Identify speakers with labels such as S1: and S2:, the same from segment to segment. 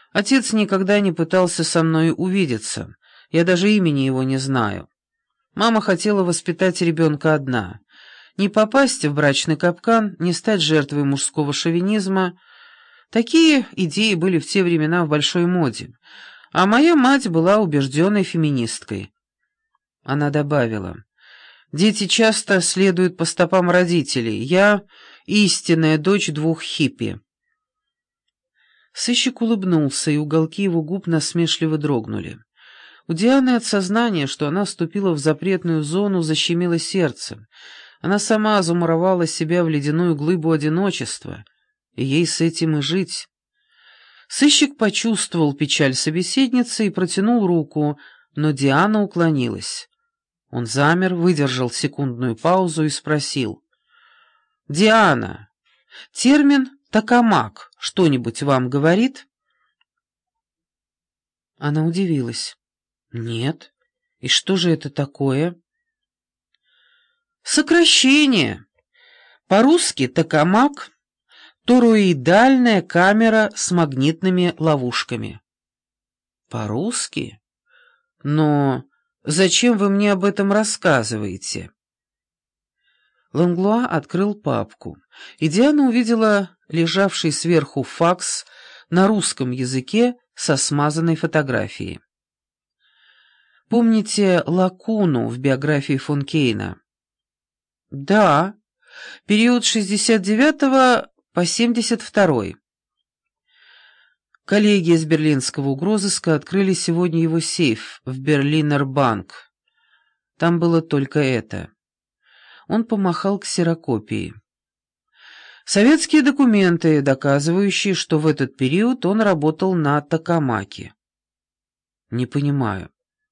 S1: Отец никогда не пытался со мной увидеться, я даже имени его не знаю. Мама хотела воспитать ребенка одна, не попасть в брачный капкан, не стать жертвой мужского шовинизма. Такие идеи были в те времена в большой моде, а моя мать была убежденной феминисткой. Она добавила: «Дети часто следуют по стопам родителей. Я истинная дочь двух хиппи». Сыщик улыбнулся, и уголки его губ насмешливо дрогнули. У Дианы от сознания, что она вступила в запретную зону, защемило сердце. Она сама замуровала себя в ледяную глыбу одиночества, и ей с этим и жить. Сыщик почувствовал печаль собеседницы и протянул руку, но Диана уклонилась. Он замер, выдержал секундную паузу и спросил: «Диана, термин «токамак» что-нибудь вам говорит?» Она удивилась. «Нет. И что же это такое?» «Сокращение. По-русски «токамак» — тороидальная камера с магнитными ловушками». «По-русски? Но зачем вы мне об этом рассказываете?» Ланглуа открыл папку, и Диана увидела лежавший сверху факс на русском языке со смазанной фотографией. «Помните лакуну в биографии фон Кейна?» «Да, период с 69 по 72. Коллеги из берлинского угрозыска открыли сегодня его сейф в Берлинер банк. Там было только это». Он помахал ксерокопией. «Советские документы, доказывающие, что в этот период он работал на токамаке». «Не понимаю».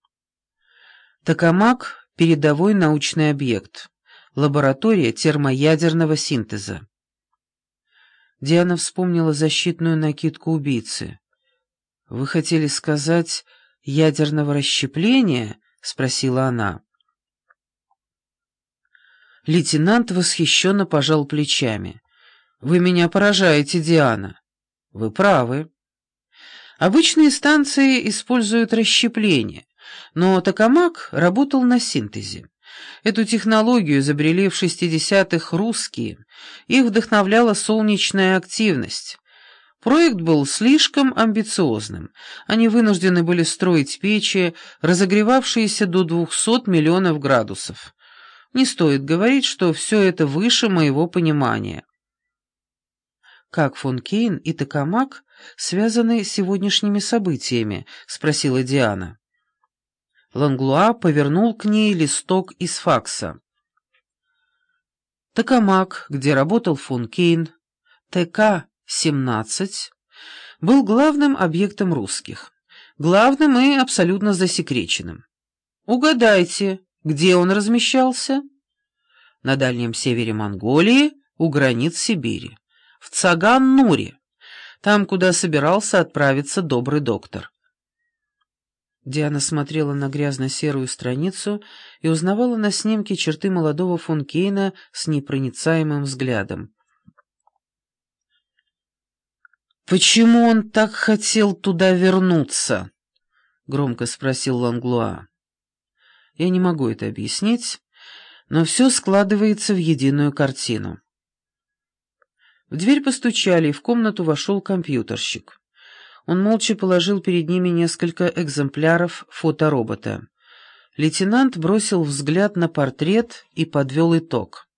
S1: Токамак — передовой научный объект, лаборатория термоядерного синтеза. Диана вспомнила защитную накидку убийцы. «Вы хотели сказать ядерного расщепления?» — спросила она. Лейтенант восхищенно пожал плечами. «Вы меня поражаете, Диана». «Вы правы. Обычные станции используют расщепление, но токамак работал на синтезе. Эту технологию изобрели в 60-х русские, их вдохновляла солнечная активность. Проект был слишком амбициозным, они вынуждены были строить печи, разогревавшиеся до 200 миллионов градусов. Не стоит говорить, что все это выше моего понимания». «Как фон Кейн и токамак связаны с сегодняшними событиями?» — спросила Диана. Ланглуа повернул к ней листок из факса. Токамак, где работал фон Кейн, ТК-17, был главным объектом русских, главным и абсолютно засекреченным. Угадайте, где он размещался? На дальнем севере Монголии, у границ Сибири, в Цаган-Нуре, там, куда собирался отправиться добрый доктор. Диана смотрела на грязно-серую страницу и узнавала на снимке черты молодого фон Кейна с непроницаемым взглядом. «Почему он так хотел туда вернуться?» — громко спросил Ланглуа. «Я не могу это объяснить, но все складывается в единую картину». В дверь постучали, и в комнату вошел компьютерщик. Он молча положил перед ними несколько экземпляров фоторобота. Лейтенант бросил взгляд на портрет и подвел итог.